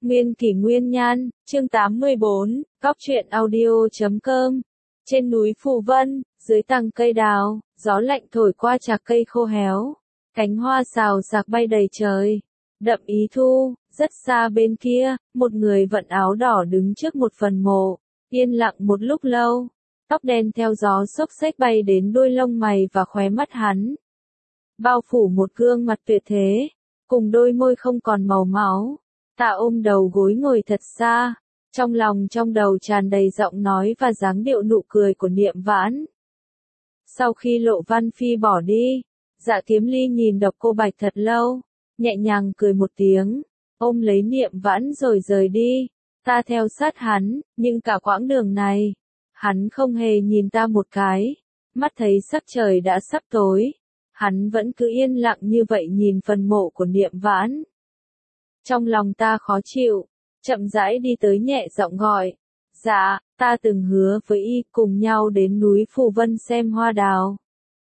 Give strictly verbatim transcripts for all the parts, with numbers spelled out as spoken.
Nguyên kỷ nguyên nhan, chương tám mươi bốn, Cóc truyện audio chấm com. Trên núi Phù Vân, dưới tầng cây đào, gió lạnh thổi qua chạc cây khô héo. Cánh hoa xào xạc bay đầy trời. Đậm ý thu, rất xa bên kia, một người vận áo đỏ đứng trước một phần mộ, yên lặng một lúc lâu. Tóc đen theo gió xốc xếch bay đến đuôi lông mày và khóe mắt hắn. Bao phủ một gương mặt tuyệt thế, cùng đôi môi không còn màu máu. Ta ôm đầu gối ngồi thật xa, trong lòng trong đầu tràn đầy giọng nói và dáng điệu nụ cười của Niệm Vãn. Sau khi Lộ Văn Phi bỏ đi, Dạ Kiếm Ly nhìn Độc Cô Bạch thật lâu, nhẹ nhàng cười một tiếng, ôm lấy Niệm Vãn rồi rời đi. Ta theo sát hắn, nhưng cả quãng đường này, hắn không hề nhìn ta một cái, mắt thấy sắc trời đã sắp tối, hắn vẫn cứ yên lặng như vậy nhìn phần mộ của Niệm Vãn. Trong lòng ta khó chịu, chậm rãi đi tới nhẹ giọng gọi, dạ, ta từng hứa với y cùng nhau đến núi Phù Vân xem hoa đào.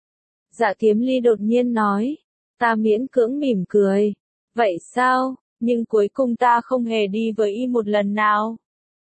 Dạ Kiếm Ly đột nhiên nói, ta miễn cưỡng mỉm cười, vậy sao, nhưng cuối cùng ta không hề đi với y một lần nào.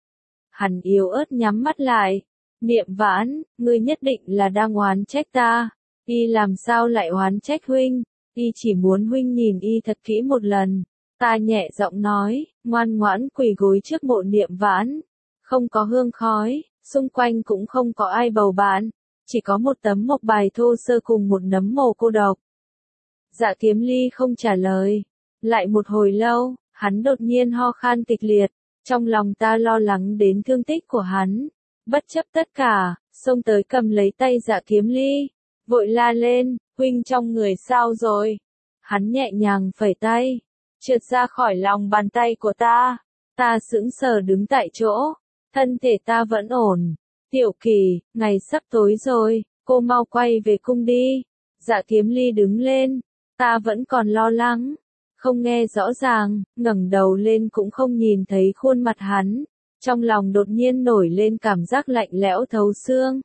Hắn yếu ớt nhắm mắt lại, Niệm Vãn, ngươi nhất định là đang oán trách ta, y làm sao lại oán trách huynh, y chỉ muốn huynh nhìn y thật kỹ một lần. Ta nhẹ giọng nói, ngoan ngoãn quỳ gối trước mộ Niệm Vãn, không có hương khói, xung quanh cũng không có ai bầu bạn, chỉ có một tấm mộc bài thô sơ cùng một nấm mồ cô độc. Dạ Kiếm Ly không trả lời, lại một hồi lâu, hắn đột nhiên ho khan kịch liệt, trong lòng ta lo lắng đến thương tích của hắn, bất chấp tất cả, xông tới cầm lấy tay Dạ Kiếm Ly, vội la lên, huynh trong người sao rồi? Hắn nhẹ nhàng phẩy tay, trượt ra khỏi lòng bàn tay của ta, ta sững sờ đứng tại chỗ, thân thể ta vẫn ổn. Tiểu Kỳ, ngày sắp tối rồi, cô mau quay về cung đi. Dạ Kiếm Ly đứng lên, ta vẫn còn lo lắng, không nghe rõ ràng, ngẩng đầu lên cũng không nhìn thấy khuôn mặt hắn, trong lòng đột nhiên nổi lên cảm giác lạnh lẽo thấu xương.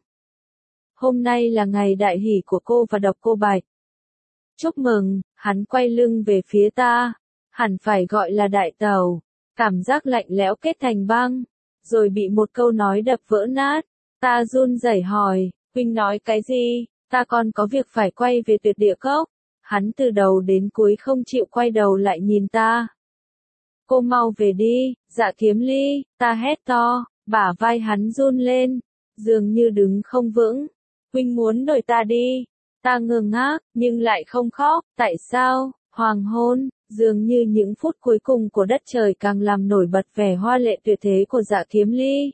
Hôm nay là ngày đại hỷ của cô và Độc Cô Bạch. Chúc mừng, hắn quay lưng về phía ta. Hẳn phải gọi là đại tẩu, cảm giác lạnh lẽo kết thành băng, rồi bị một câu nói đập vỡ nát. Ta run rẩy hỏi, huynh nói cái gì? Ta còn có việc phải quay về Tuyệt Địa Cốc. Hắn từ đầu đến cuối không chịu quay đầu lại nhìn ta. Cô mau về đi, Dạ Kiếm Ly, ta hét to, bả vai hắn run lên, dường như đứng không vững. Huynh muốn đuổi ta đi. Ta ngơ ngác, nhưng lại không khóc, tại sao? Hoàng hôn, dường như những phút cuối cùng của đất trời càng làm nổi bật vẻ hoa lệ tuyệt thế của Dạ Kiếm Ly.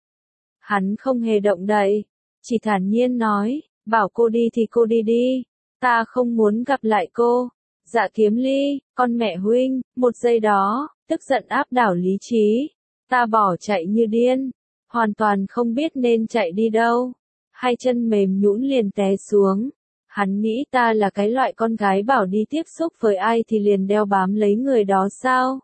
Hắn không hề động đậy, chỉ thản nhiên nói, bảo cô đi thì cô đi đi, ta không muốn gặp lại cô. Dạ Kiếm Ly, con mẹ huynh, một giây đó, tức giận áp đảo lý trí, ta bỏ chạy như điên, hoàn toàn không biết nên chạy đi đâu, hai chân mềm nhũn liền té xuống. Hắn nghĩ ta là cái loại con gái bảo đi tiếp xúc với ai thì liền đeo bám lấy người đó sao?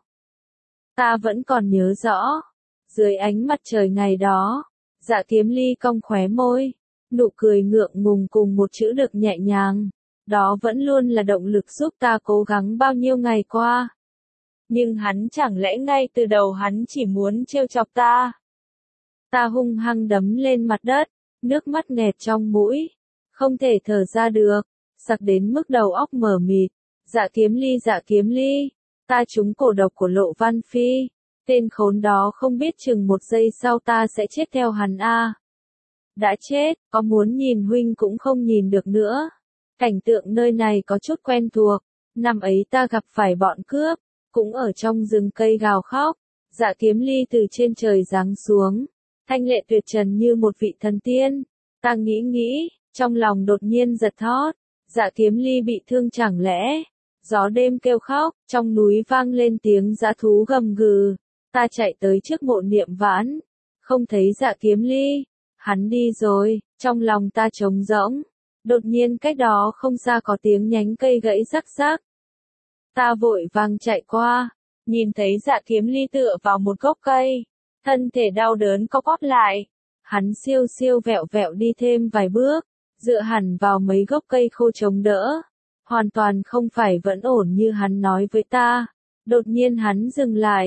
Ta vẫn còn nhớ rõ. Dưới ánh mặt trời ngày đó, Dạ Kiếm Ly cong khóe môi, nụ cười ngượng ngùng cùng một chữ được nhẹ nhàng. Đó vẫn luôn là động lực giúp ta cố gắng bao nhiêu ngày qua. Nhưng hắn chẳng lẽ ngay từ đầu hắn chỉ muốn trêu chọc ta? Ta hung hăng đấm lên mặt đất, nước mắt nghẹt trong mũi. Không thể thở ra được, sặc đến mức đầu óc mờ mịt. Dạ Kiếm Ly, Dạ Kiếm Ly, ta trúng cổ độc của Lộ Văn Phi, tên khốn đó không biết chừng một giây sau ta sẽ chết theo hắn a. Đã chết, có muốn nhìn huynh cũng không nhìn được nữa. Cảnh tượng nơi này có chút quen thuộc, năm ấy ta gặp phải bọn cướp, cũng ở trong rừng cây gào khóc. Dạ Kiếm Ly từ trên trời giáng xuống, thanh lệ tuyệt trần như một vị thần tiên. Ta nghĩ nghĩ, trong lòng đột nhiên giật thót, Dạ Kiếm Ly bị thương chẳng lẽ? Gió đêm kêu khóc, trong núi vang lên tiếng dã thú gầm gừ. Ta chạy tới trước mộ Niệm Vãn, không thấy Dạ Kiếm Ly, hắn đi rồi, trong lòng ta trống rỗng. Đột nhiên cách đó không xa có tiếng nhánh cây gãy rắc rắc. Ta vội vàng chạy qua, nhìn thấy Dạ Kiếm Ly tựa vào một gốc cây, thân thể đau đớn co quắp lại. Hắn siêu siêu vẹo vẹo đi thêm vài bước, dựa hẳn vào mấy gốc cây khô chống đỡ. Hoàn toàn không phải vẫn ổn như hắn nói với ta. Đột nhiên hắn dừng lại,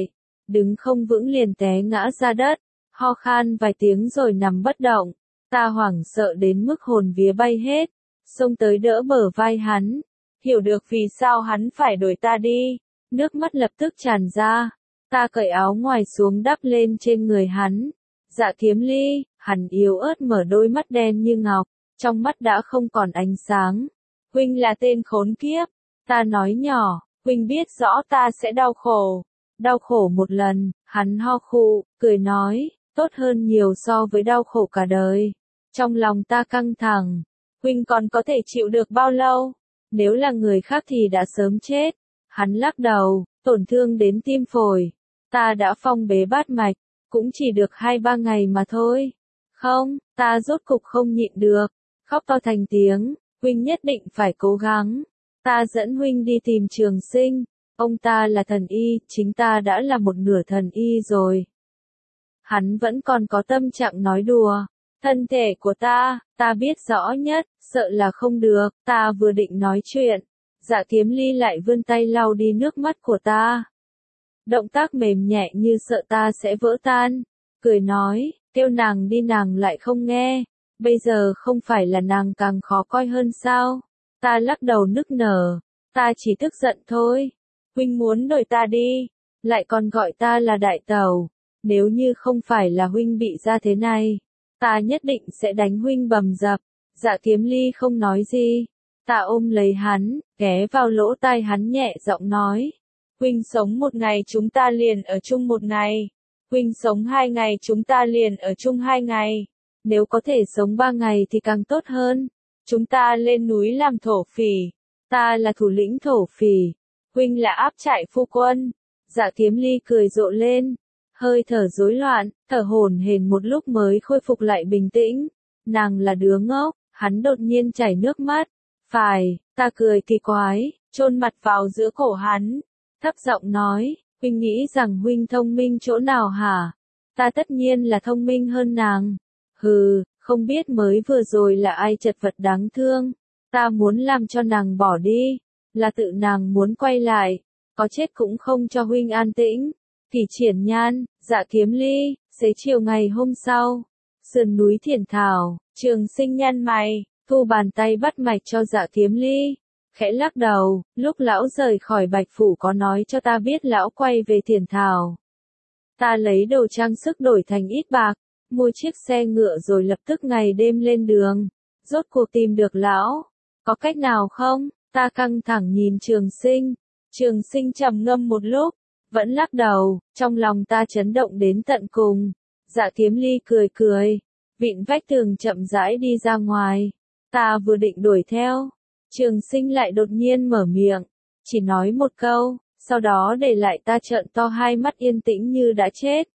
đứng không vững liền té ngã ra đất, ho khan vài tiếng rồi nằm bất động. Ta hoảng sợ đến mức hồn vía bay hết, xông tới đỡ bờ vai hắn, hiểu được vì sao hắn phải đuổi ta đi, nước mắt lập tức tràn ra. Ta cởi áo ngoài xuống đắp lên trên người hắn. Dạ Kiếm Ly, hắn yếu ớt mở đôi mắt đen như ngọc, trong mắt đã không còn ánh sáng. Huynh là tên khốn kiếp, ta nói nhỏ, huynh biết rõ ta sẽ đau khổ. Đau khổ một lần, hắn ho khụ, cười nói, tốt hơn nhiều so với đau khổ cả đời. Trong lòng ta căng thẳng, huynh còn có thể chịu được bao lâu? Nếu là người khác thì đã sớm chết. Hắn lắc đầu, tổn thương đến tim phổi. Ta đã phong bế bát mạch, cũng chỉ được hai ba ngày mà thôi. Không, ta rốt cục không nhịn được, khóc to thành tiếng, huynh nhất định phải cố gắng. Ta dẫn huynh đi tìm Trường Sinh, ông ta là thần y, chính ta đã là một nửa thần y rồi. Hắn vẫn còn có tâm trạng nói đùa, thân thể của ta, ta biết rõ nhất, sợ là không được, ta vừa định nói chuyện. Dạ Kiếm Ly lại vươn tay lau đi nước mắt của ta. Động tác mềm nhẹ như sợ ta sẽ vỡ tan, cười nói, kêu nàng đi nàng lại không nghe, bây giờ không phải là nàng càng khó coi hơn sao? Ta lắc đầu nức nở, ta chỉ tức giận thôi. Huynh muốn đuổi ta đi, lại còn gọi ta là đại tẩu, nếu như không phải là huynh bị ra thế này, ta nhất định sẽ đánh huynh bầm dập. Dạ Kiếm Ly không nói gì, ta ôm lấy hắn, ghé vào lỗ tai hắn nhẹ giọng nói. Huynh sống một ngày chúng ta liền ở chung một ngày. Huynh sống hai ngày chúng ta liền ở chung hai ngày. Nếu có thể sống ba ngày thì càng tốt hơn. Chúng ta lên núi làm thổ phỉ. Ta là thủ lĩnh thổ phỉ. Huynh là áp trại phu quân. Dạ Kiếm Ly cười rộ lên. Hơi thở rối loạn, thở hổn hển một lúc mới khôi phục lại bình tĩnh. Nàng là đứa ngốc, hắn đột nhiên chảy nước mắt. Phải, ta cười kỳ quái, chôn mặt vào giữa cổ hắn. Thấp giọng nói, huynh nghĩ rằng huynh thông minh chỗ nào hả? Ta tất nhiên là thông minh hơn nàng. Hừ, không biết mới vừa rồi là ai chật vật đáng thương. Ta muốn làm cho nàng bỏ đi, là tự nàng muốn quay lại, có chết cũng không cho huynh an tĩnh. Kỷ Triển Nhan, Dạ Kiếm Ly, xế chiều ngày hôm sau, sườn núi Thiển Thảo, Trường Sinh nhăn mày, thu bàn tay bắt mạch cho Dạ Kiếm Ly. Khẽ lắc đầu, lúc lão rời khỏi Bạch Phủ có nói cho ta biết lão quay về Thiển Thảo. Ta lấy đồ trang sức đổi thành ít bạc, mua chiếc xe ngựa rồi lập tức ngày đêm lên đường. Rốt cuộc tìm được lão, có cách nào không? Ta căng thẳng nhìn Trường Sinh. Trường Sinh trầm ngâm một lúc, vẫn lắc đầu, trong lòng ta chấn động đến tận cùng. Dạ Kiếm Ly cười cười, vịn vách tường chậm rãi đi ra ngoài. Ta vừa định đuổi theo, Trường Sinh lại đột nhiên mở miệng, chỉ nói một câu, sau đó để lại ta trợn to hai mắt yên tĩnh như đã chết.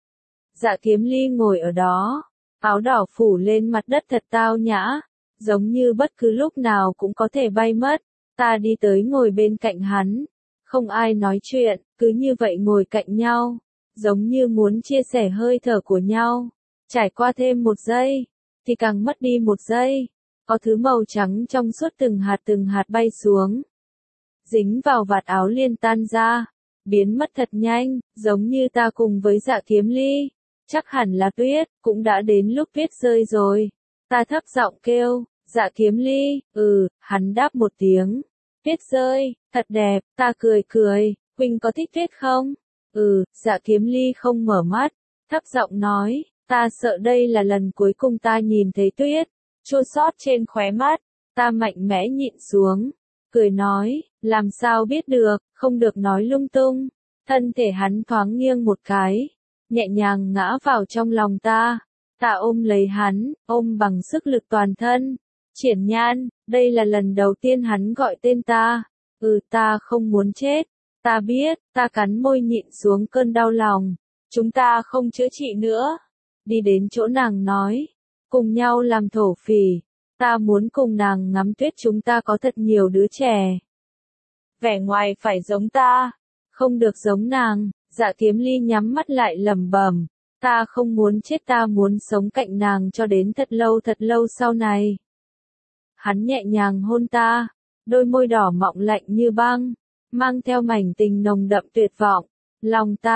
Dạ Kiếm Ly ngồi ở đó, áo đỏ phủ lên mặt đất thật tao nhã, giống như bất cứ lúc nào cũng có thể bay mất. Ta đi tới ngồi bên cạnh hắn, không ai nói chuyện, cứ như vậy ngồi cạnh nhau, giống như muốn chia sẻ hơi thở của nhau. Trải qua thêm một giây, thì càng mất đi một giây. Có thứ màu trắng trong suốt từng hạt từng hạt bay xuống, dính vào vạt áo liền tan ra, biến mất thật nhanh, giống như ta cùng với Dạ Kiếm Ly. Chắc hẳn là tuyết, cũng đã đến lúc tuyết rơi rồi. Ta thấp giọng kêu, Dạ Kiếm Ly, ừ, hắn đáp một tiếng. Tuyết rơi, thật đẹp, ta cười cười, huynh có thích tuyết không? Ừ, Dạ Kiếm Ly không mở mắt, thấp giọng nói, ta sợ đây là lần cuối cùng ta nhìn thấy tuyết. Chua xót trên khóe mắt, ta mạnh mẽ nhịn xuống, cười nói, làm sao biết được, không được nói lung tung. Thân thể hắn thoáng nghiêng một cái, nhẹ nhàng ngã vào trong lòng ta. Ta ôm lấy hắn, ôm bằng sức lực toàn thân. Triển Nhan, đây là lần đầu tiên hắn gọi tên ta. Ừ, ta không muốn chết. Ta biết, ta cắn môi nhịn xuống cơn đau lòng. Chúng ta không chữa trị nữa. Đi đến chỗ nàng nói, cùng nhau làm thổ phỉ. Ta muốn cùng nàng ngắm tuyết, chúng ta có thật nhiều đứa trẻ. Vẻ ngoài phải giống ta, không được giống nàng. Dạ Kiếm Ly nhắm mắt lại lẩm bẩm, ta không muốn chết, ta muốn sống cạnh nàng cho đến thật lâu thật lâu sau này. Hắn nhẹ nhàng hôn ta, đôi môi đỏ mọng lạnh như băng, mang theo mảnh tình nồng đậm tuyệt vọng. Lòng ta,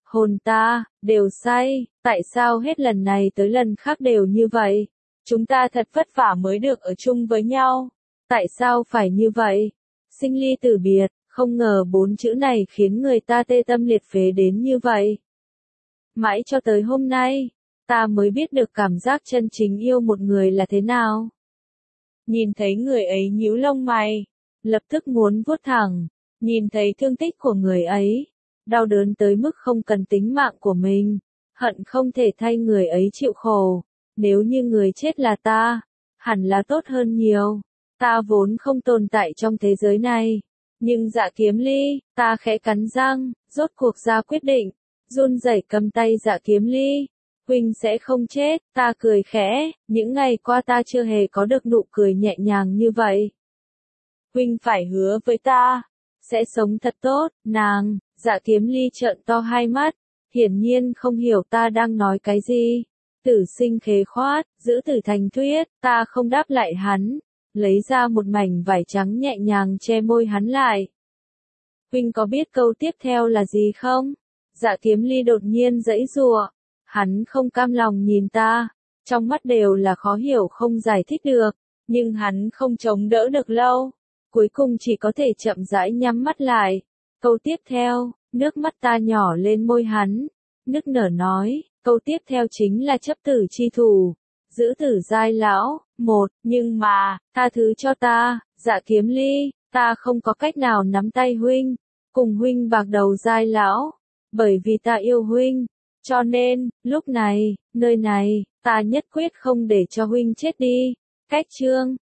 Hồn ta, đều say, tại sao hết lần này tới lần khác đều như vậy? Chúng ta thật vất vả mới được ở chung với nhau. Tại sao phải như vậy? Sinh ly tử biệt, không ngờ bốn chữ này khiến người ta tê tâm liệt phế đến như vậy. Mãi cho tới hôm nay, ta mới biết được cảm giác chân chính yêu một người là thế nào. Nhìn thấy người ấy nhíu lông mày, lập tức muốn vuốt thẳng, nhìn thấy thương tích của người ấy, đau đớn tới mức không cần tính mạng của mình, hận không thể thay người ấy chịu khổ. Nếu như người chết là ta, hẳn là tốt hơn nhiều. Ta vốn không tồn tại trong thế giới này. Nhưng Dạ Kiếm Ly, ta khẽ cắn răng, rốt cuộc ra quyết định, run rẩy cầm tay Dạ Kiếm Ly. Huynh sẽ không chết, ta cười khẽ, những ngày qua ta chưa hề có được nụ cười nhẹ nhàng như vậy. Huynh phải hứa với ta, sẽ sống thật tốt, nàng, Dạ Kiếm Ly trợn to hai mắt, hiển nhiên không hiểu ta đang nói cái gì. Tử sinh khế khoát, giữ tử thành thuyết, ta không đáp lại hắn, lấy ra một mảnh vải trắng nhẹ nhàng che môi hắn lại. Huynh có biết câu tiếp theo là gì không? Dạ Kiếm Ly đột nhiên giãy giụa, hắn không cam lòng nhìn ta, trong mắt đều là khó hiểu không giải thích được, nhưng hắn không chống đỡ được lâu, cuối cùng chỉ có thể chậm rãi nhắm mắt lại. Câu tiếp theo, nước mắt ta nhỏ lên môi hắn, nức nở nói. Câu tiếp theo chính là chấp tử chi thủ, giữ tử giai lão, một, nhưng mà, tha thứ cho ta, Dạ Kiếm Ly, ta không có cách nào nắm tay huynh, cùng huynh bạc đầu giai lão, bởi vì ta yêu huynh, cho nên, lúc này, nơi này, ta nhất quyết không để cho huynh chết đi. Cách chương